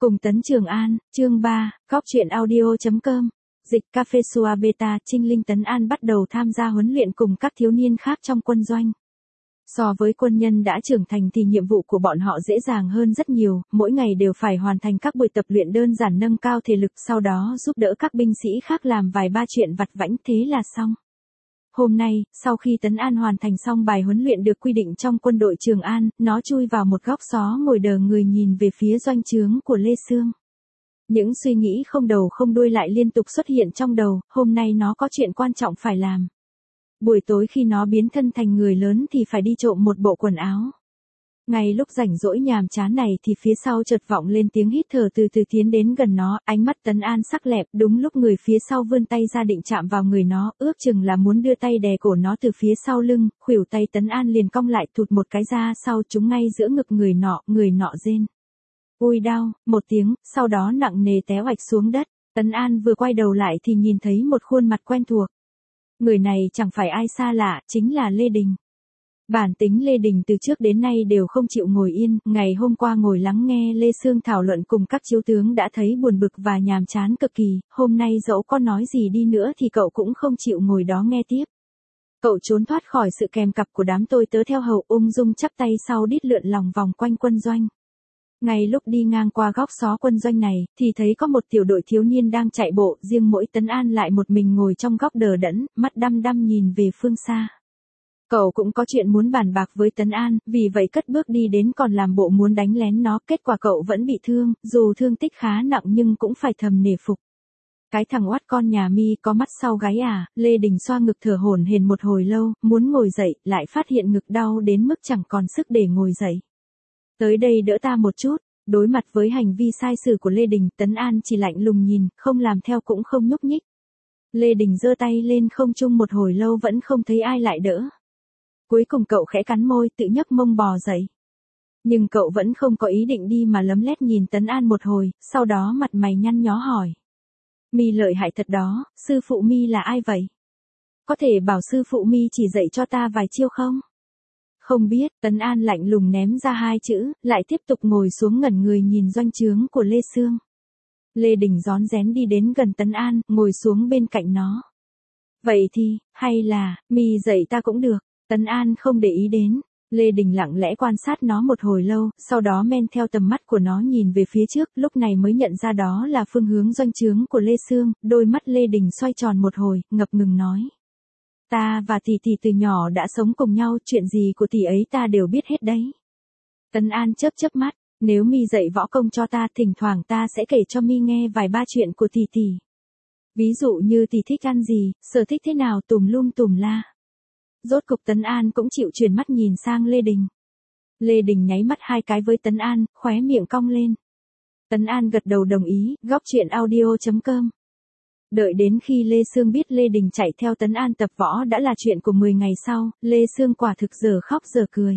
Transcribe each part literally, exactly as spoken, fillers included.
Cùng Tấn Trường An, chương ba, Góc truyện audio.com, dịch Cafe Sua Beta, Trinh Linh Tấn An bắt đầu tham gia huấn luyện cùng các thiếu niên khác trong quân doanh. So với quân nhân đã trưởng thành thì nhiệm vụ của bọn họ dễ dàng hơn rất nhiều, mỗi ngày đều phải hoàn thành các buổi tập luyện đơn giản nâng cao thể lực, sau đó giúp đỡ các binh sĩ khác làm vài ba chuyện vặt vãnh, thế là xong. Hôm nay, sau khi Tấn An hoàn thành xong bài huấn luyện được quy định trong quân đội Trường An, nó chui vào một góc xó ngồi đờ người nhìn về phía doanh trướng của Lê Sương. Những suy nghĩ không đầu không đuôi lại liên tục xuất hiện trong đầu, hôm nay nó có chuyện quan trọng phải làm. Buổi tối khi nó biến thân thành người lớn thì phải đi trộm một bộ quần áo. Ngay lúc rảnh rỗi nhàm chán này thì phía sau chợt vọng lên tiếng hít thở từ từ tiến đến gần nó, ánh mắt Tấn An sắc lẹm, đúng lúc người phía sau vươn tay ra định chạm vào người nó, ước chừng là muốn đưa tay đè cổ nó từ phía sau lưng, khuỷu tay Tấn An liền cong lại thụt một cái ra sau trúng ngay giữa ngực người nọ, người nọ rên. Ui đau, một tiếng, sau đó nặng nề té oạch xuống đất, Tấn An vừa quay đầu lại thì nhìn thấy một khuôn mặt quen thuộc. Người này chẳng phải ai xa lạ, chính là Lê Đình. Bản tính Lê Đình từ trước đến nay đều không chịu ngồi yên, ngày hôm qua ngồi lắng nghe Lê Sương thảo luận cùng các chiếu tướng đã thấy buồn bực và nhàm chán cực kỳ, hôm nay dẫu có nói gì đi nữa thì cậu cũng không chịu ngồi đó nghe tiếp. Cậu trốn thoát khỏi sự kèm cặp của đám tôi tớ theo hầu, ung dung chắp tay sau đít lượn lòng vòng quanh quân doanh. Ngay lúc đi ngang qua góc xó quân doanh này, thì thấy có một tiểu đội thiếu niên đang chạy bộ, riêng mỗi Tấn An lại một mình ngồi trong góc đờ đẫn, mắt đăm đăm nhìn về phương xa. Cậu cũng có chuyện muốn bàn bạc với Tấn An, vì vậy cất bước đi đến còn làm bộ muốn đánh lén nó, kết quả cậu vẫn bị thương, dù thương tích khá nặng nhưng cũng phải thầm nể phục. Cái thằng oát con nhà mi có mắt sau gáy à, Lê Đình xoa ngực thở hổn hển một hồi lâu, muốn ngồi dậy, lại phát hiện ngực đau đến mức chẳng còn sức để ngồi dậy. Tới đây đỡ ta một chút, đối mặt với hành vi sai sử của Lê Đình, Tấn An chỉ lạnh lùng nhìn, không làm theo cũng không nhúc nhích. Lê Đình giơ tay lên không trung một hồi lâu vẫn không thấy ai lại đỡ. Cuối cùng cậu khẽ cắn môi tự nhấc mông bò dậy. Nhưng cậu vẫn không có ý định đi mà lấm lét nhìn Tấn An một hồi, sau đó mặt mày nhăn nhó hỏi. Mi lợi hại thật đó, sư phụ Mi là ai vậy? Có thể bảo sư phụ Mi chỉ dạy cho ta vài chiêu không? Không biết, Tấn An lạnh lùng ném ra hai chữ, lại tiếp tục ngồi xuống ngẩn người nhìn doanh trướng của Lê Sương. Lê Đình rón rén đi đến gần Tấn An, ngồi xuống bên cạnh nó. Vậy thì, hay là, Mi dạy ta cũng được. Tấn An không để ý đến, Lê Đình lặng lẽ quan sát nó một hồi lâu, sau đó men theo tầm mắt của nó nhìn về phía trước, lúc này mới nhận ra đó là phương hướng doanh trướng của Lê Sương, đôi mắt Lê Đình xoay tròn một hồi, ngập ngừng nói. Ta và tỷ tỷ từ nhỏ đã sống cùng nhau, chuyện gì của tỷ ấy ta đều biết hết đấy. Tấn An chớp chớp mắt, nếu Mi dạy võ công cho ta, thỉnh thoảng ta sẽ kể cho Mi nghe vài ba chuyện của tỷ tỷ. Ví dụ như tỷ thích ăn gì, sở thích thế nào, tùm lum tùm la. Rốt cục Tấn An cũng chịu chuyển mắt nhìn sang Lê Đình. Lê Đình nháy mắt hai cái với Tấn An, khóe miệng cong lên. Tấn An gật đầu đồng ý, góc truyện audio.com. Đợi đến khi Lê Sương biết Lê Đình chạy theo Tấn An tập võ đã là chuyện của mười ngày sau, Lê Sương quả thực giờ khóc giờ cười.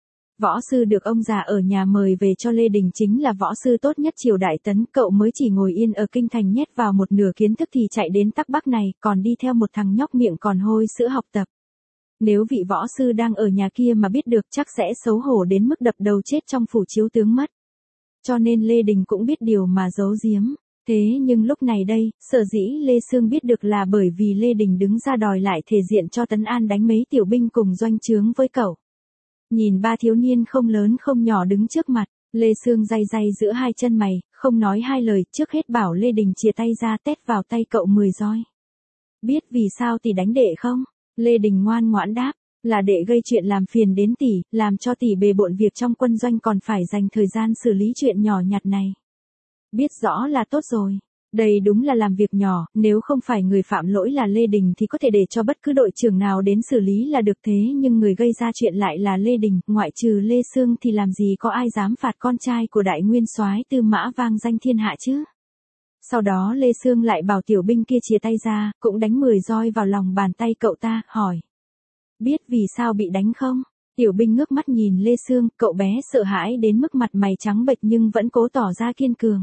Võ sư được ông già ở nhà mời về cho Lê Đình chính là võ sư tốt nhất triều đại Tấn, cậu mới chỉ ngồi yên ở kinh thành nhét vào một nửa kiến thức thì chạy đến Tắc Bắc này, còn đi theo một thằng nhóc miệng còn hôi sữa học tập. Nếu vị võ sư đang ở nhà kia mà biết được chắc sẽ xấu hổ đến mức đập đầu chết trong phủ chiếu tướng mất. Cho nên Lê Đình cũng biết điều mà giấu giếm. Thế nhưng lúc này đây, sở dĩ Lê Sương biết được là bởi vì Lê Đình đứng ra đòi lại thể diện cho Tấn An đánh mấy tiểu binh cùng doanh trướng với cậu. Nhìn ba thiếu niên không lớn không nhỏ đứng trước mặt, Lê Sương day day giữa hai chân mày, không nói hai lời, trước hết bảo Lê Đình chìa tay ra tét vào tay cậu mười roi. Biết vì sao tỷ đánh đệ không? Lê Đình ngoan ngoãn đáp, là đệ gây chuyện làm phiền đến tỷ, làm cho tỷ bề bộn việc trong quân doanh còn phải dành thời gian xử lý chuyện nhỏ nhặt này. Biết rõ là tốt rồi. Đây đúng là làm việc nhỏ, nếu không phải người phạm lỗi là Lê Đình thì có thể để cho bất cứ đội trưởng nào đến xử lý là được, thế nhưng người gây ra chuyện lại là Lê Đình, ngoại trừ Lê Sương thì làm gì có ai dám phạt con trai của đại nguyên soái Tư Mã vang danh thiên hạ chứ. Sau đó Lê Sương lại bảo tiểu binh kia chìa tay ra, cũng đánh mười roi vào lòng bàn tay cậu ta, hỏi. Biết vì sao bị đánh không? Tiểu binh ngước mắt nhìn Lê Sương, cậu bé sợ hãi đến mức mặt mày trắng bệch nhưng vẫn cố tỏ ra kiên cường.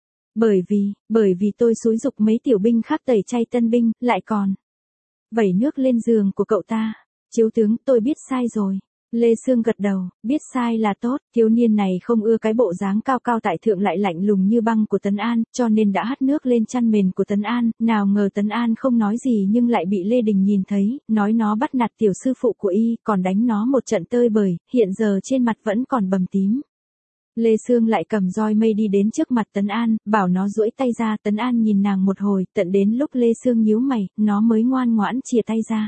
Bởi vì, bởi vì tôi xúi giục mấy tiểu binh khác tẩy chay tân binh, lại còn vẩy nước lên giường của cậu ta. Chiếu tướng, tôi biết sai rồi. Lê Sương gật đầu, biết sai là tốt, thiếu niên này không ưa cái bộ dáng cao cao tại thượng lại lạnh lùng như băng của Tấn An, cho nên đã hắt nước lên chăn mền của Tấn An, nào ngờ Tấn An không nói gì nhưng lại bị Lê Đình nhìn thấy, nói nó bắt nạt tiểu sư phụ của y, còn đánh nó một trận tơi bời, hiện giờ trên mặt vẫn còn bầm tím. Lê Sương lại cầm roi mây đi đến trước mặt Tấn An, bảo nó duỗi tay ra, Tấn An nhìn nàng một hồi, tận đến lúc Lê Sương nhíu mày, nó mới ngoan ngoãn chìa tay ra.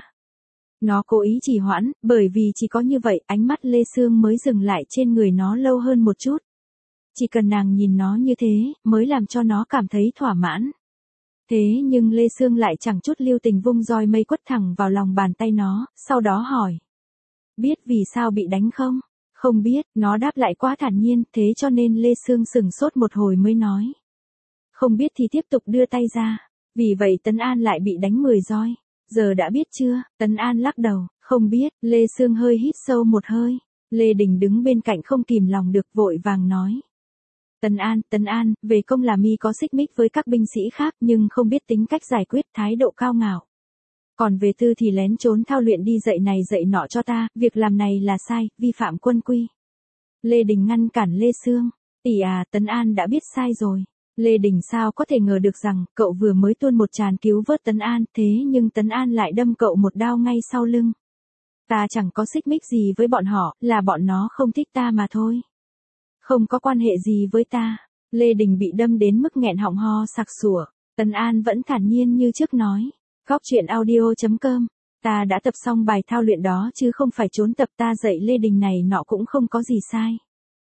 Nó cố ý trì hoãn, bởi vì chỉ có như vậy, ánh mắt Lê Sương mới dừng lại trên người nó lâu hơn một chút. Chỉ cần nàng nhìn nó như thế, mới làm cho nó cảm thấy thỏa mãn. Thế nhưng Lê Sương lại chẳng chút lưu tình vung roi mây quất thẳng vào lòng bàn tay nó, sau đó hỏi. Biết vì sao bị đánh không? Không biết, nó đáp lại quá thản nhiên, thế cho nên Lê Sương sừng sốt một hồi mới nói. Không biết thì tiếp tục đưa tay ra. Vì vậy Tấn An lại bị đánh mười roi. Giờ đã biết chưa? Tấn An lắc đầu, không biết, Lê Sương hơi hít sâu một hơi. Lê Đình đứng bên cạnh không kìm lòng được vội vàng nói. Tấn An, Tấn An, về công là mi có xích mích với các binh sĩ khác nhưng không biết tính cách giải quyết, thái độ cao ngạo. Còn về tư thì lén trốn thao luyện đi dạy này dạy nọ cho ta, việc làm này là sai, vi phạm quân quy. Lê Đình ngăn cản Lê Sương. Tỷ à, Tấn An đã biết sai rồi. Lê Đình sao có thể ngờ được rằng, cậu vừa mới tuôn một tràn cứu vớt Tấn An, thế nhưng Tấn An lại đâm cậu một đao ngay sau lưng. Ta chẳng có xích mích gì với bọn họ, là bọn nó không thích ta mà thôi. Không có quan hệ gì với ta. Lê Đình bị đâm đến mức nghẹn họng ho sặc sủa. Tấn An vẫn thản nhiên như trước nói. Góc truyện audio chấm com. Ta đã tập xong bài thao luyện đó chứ không phải trốn tập, ta dạy Lê Đình này nọ cũng không có gì sai.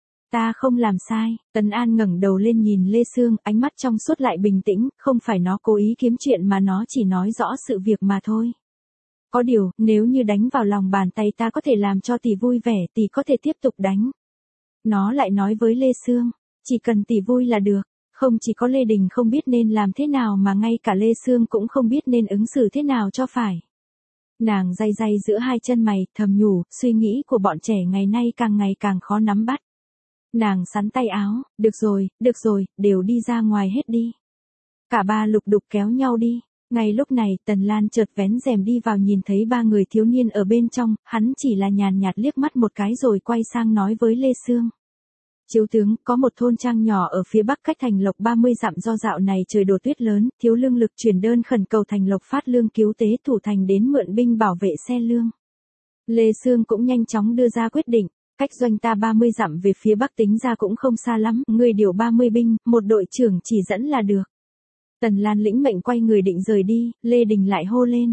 Ta không làm sai. Tấn An ngẩng đầu lên nhìn Lê Sương, ánh mắt trong suốt lại bình tĩnh, không phải nó cố ý kiếm chuyện mà nó chỉ nói rõ sự việc mà thôi. Có điều, nếu như đánh vào lòng bàn tay ta có thể làm cho tỷ vui vẻ, tỷ có thể tiếp tục đánh. Nó lại nói với Lê Sương, chỉ cần tỷ vui là được. Không chỉ có Lê Đình không biết nên làm thế nào mà ngay cả Lê Sương cũng không biết nên ứng xử thế nào cho phải. Nàng day day giữa hai chân mày, thầm nhủ, suy nghĩ của bọn trẻ ngày nay càng ngày càng khó nắm bắt. Nàng sắn tay áo, được rồi, được rồi, đều đi ra ngoài hết đi. Cả ba lục đục kéo nhau đi. Ngay lúc này, Tần Lan chợt vén rèm đi vào nhìn thấy ba người thiếu niên ở bên trong, hắn chỉ là nhàn nhạt liếc mắt một cái rồi quay sang nói với Lê Sương. Chiếu tướng, có một thôn trang nhỏ ở phía bắc cách Thành Lộc ba mươi dặm do dạo này trời đổ tuyết lớn, thiếu lương lực chuyển đơn khẩn cầu Thành Lộc phát lương cứu tế thủ thành đến mượn binh bảo vệ xe lương. Lê Sương cũng nhanh chóng đưa ra quyết định, cách doanh ta ba mươi dặm về phía bắc tính ra cũng không xa lắm, người điều ba mươi binh, một đội trưởng chỉ dẫn là được. Tần Lan lĩnh mệnh quay người định rời đi, Lê Đình lại hô lên.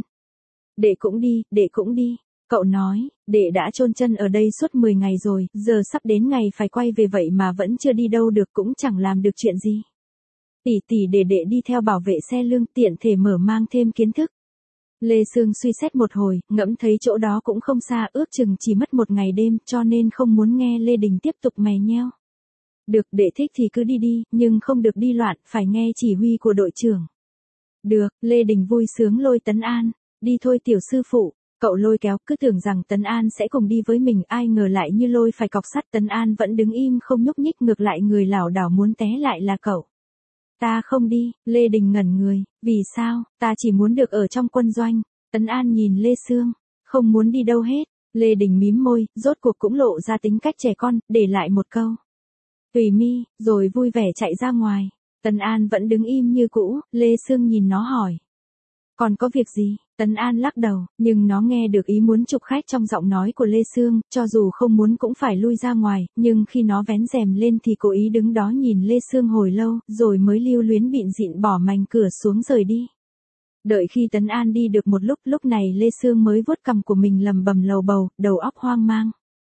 Đệ cũng đi, đệ cũng đi. Cậu nói, đệ đã chôn chân ở đây suốt mười ngày rồi, giờ sắp đến ngày phải quay về vậy mà vẫn chưa đi đâu được cũng chẳng làm được chuyện gì. Tỷ tỷ để đệ đi theo bảo vệ xe lương tiện thể mở mang thêm kiến thức. Lê Sương suy xét một hồi, ngẫm thấy chỗ đó cũng không xa, ước chừng chỉ mất một ngày đêm, cho nên không muốn nghe Lê Đình tiếp tục mè nheo. Được, đệ thích thì cứ đi đi, nhưng không được đi loạn, phải nghe chỉ huy của đội trưởng. Được, Lê Đình vui sướng lôi Tấn An. Đi thôi tiểu sư phụ. Cậu lôi kéo, cứ tưởng rằng Tấn An sẽ cùng đi với mình, ai ngờ lại như lôi phải cọc sắt. Tấn An vẫn đứng im không nhúc nhích, ngược lại người lảo đảo muốn té lại là cậu. Ta không đi. Lê Đình ngẩn người. Vì sao? Ta chỉ muốn được ở trong quân doanh. Tấn An nhìn Lê Sương. Không muốn đi đâu hết. Lê Đình mím môi, rốt cuộc cũng lộ ra tính cách trẻ con, để lại một câu. Tùy mi, rồi vui vẻ chạy ra ngoài. Tấn An vẫn đứng im như cũ, Lê Sương nhìn nó hỏi. Còn có việc gì? Tấn An lắc đầu, nhưng nó nghe được ý muốn chụp khách trong giọng nói của Lê Sương, cho dù không muốn cũng phải lui ra ngoài, nhưng khi nó vén rèm lên thì cố ý đứng đó nhìn Lê Sương hồi lâu, rồi mới lưu luyến bịn dịn bỏ mành cửa xuống rời đi. Đợi khi Tấn An đi được một lúc, lúc này Lê Sương mới vuốt cằm của mình lầm bầm lầu bầu, đầu óc hoang mang.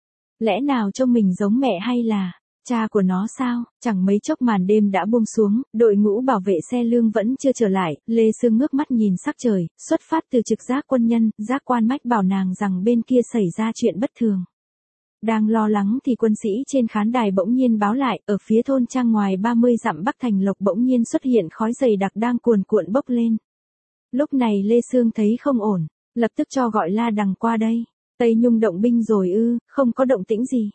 Lẽ nào trông mình giống mẹ hay là cha của nó sao? Chẳng mấy chốc màn đêm đã buông xuống, đội ngũ bảo vệ xe lương vẫn chưa trở lại, Lê Sương ngước mắt nhìn sắc trời, xuất phát từ trực giác quân nhân, giác quan mách bảo nàng rằng bên kia xảy ra chuyện bất thường. Đang lo lắng thì quân sĩ trên khán đài bỗng nhiên báo lại, ở phía thôn trang ngoài ba mươi dặm bắc Thành Lộc bỗng nhiên xuất hiện khói dày đặc đang cuồn cuộn bốc lên. Lúc này Lê Sương thấy không ổn, lập tức cho gọi La Đằng qua đây. Tây Nhung động binh rồi ư? Không có động tĩnh gì.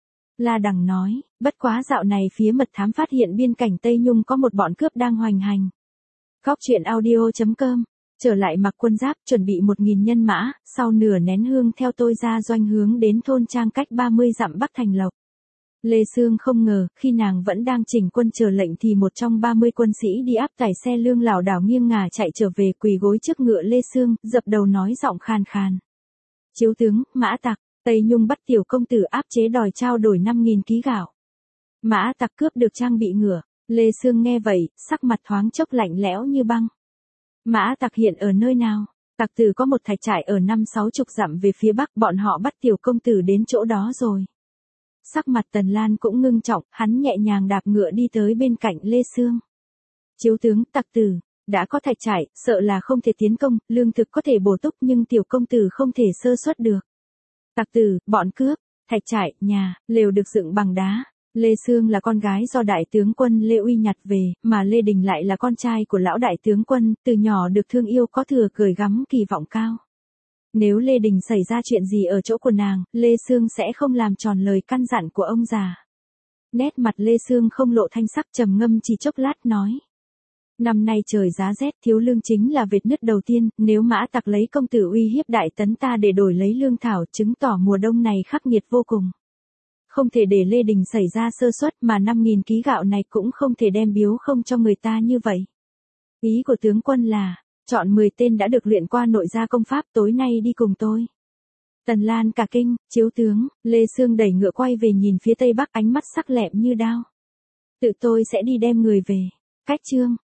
La Đằng nói, bất quá dạo này phía mật thám phát hiện biên cảnh Tây Nhung có một bọn cướp đang hoành hành. Góc truyện audio chấm com Trở lại mặc quân giáp, chuẩn bị một nghìn nhân mã, sau nửa nén hương theo tôi ra doanh hướng đến thôn trang cách ba mươi dặm Bắc Thành Lộc. Lê Sương không ngờ, khi nàng vẫn đang chỉnh quân chờ lệnh thì một trong ba mươi quân sĩ đi áp tải xe lương lảo đảo nghiêng ngả chạy trở về, quỳ gối trước ngựa Lê Sương, dập đầu nói giọng khàn khàn. Chiếu tướng, Mã Tặc, Tây Nhung bắt tiểu công tử áp chế đòi trao đổi năm nghìn ký gạo. Mã Tặc cướp được trang bị ngựa. Lê Sương nghe vậy, sắc mặt thoáng chốc lạnh lẽo như băng. Mã Tặc hiện ở nơi nào? Tặc tử có một thạch trại ở năm sáu chục dặm về phía bắc, bọn họ bắt tiểu công tử đến chỗ đó rồi. Sắc mặt Tần Lan cũng ngưng trọng, hắn nhẹ nhàng đạp ngựa đi tới bên cạnh Lê Sương. Chiếu tướng, tặc tử, đã có thạch trại, sợ là không thể tiến công, lương thực có thể bổ túc nhưng tiểu công tử không thể sơ suất được. Tặc tử, bọn cướp, thạch trại, nhà, lều được dựng bằng đá. Lê Sương là con gái do đại tướng quân Lê Uy nhặt về, mà Lê Đình lại là con trai của lão đại tướng quân, từ nhỏ được thương yêu có thừa gửi gắm kỳ vọng cao. Nếu Lê Đình xảy ra chuyện gì ở chỗ của nàng, Lê Sương sẽ không làm tròn lời căn dặn của ông già. Nét mặt Lê Sương không lộ thanh sắc, trầm ngâm chỉ chốc lát nói. Năm nay trời giá rét, thiếu lương chính là vệt nứt đầu tiên, nếu Mã Tặc lấy công tử uy hiếp đại tấn ta để đổi lấy lương thảo, chứng tỏ mùa đông này khắc nghiệt vô cùng. Không thể để Lê Đình xảy ra sơ suất, mà năm nghìn ký gạo này cũng không thể đem biếu không cho người ta như vậy. Ý của tướng quân là, chọn mười tên đã được luyện qua nội gia công pháp, tối nay đi cùng tôi. Tần Lan cả kinh, chiếu tướng, Lê Sương đẩy ngựa quay về nhìn phía tây bắc, ánh mắt sắc lẹm như đao. Tự tôi sẽ đi đem người về. Cách chương.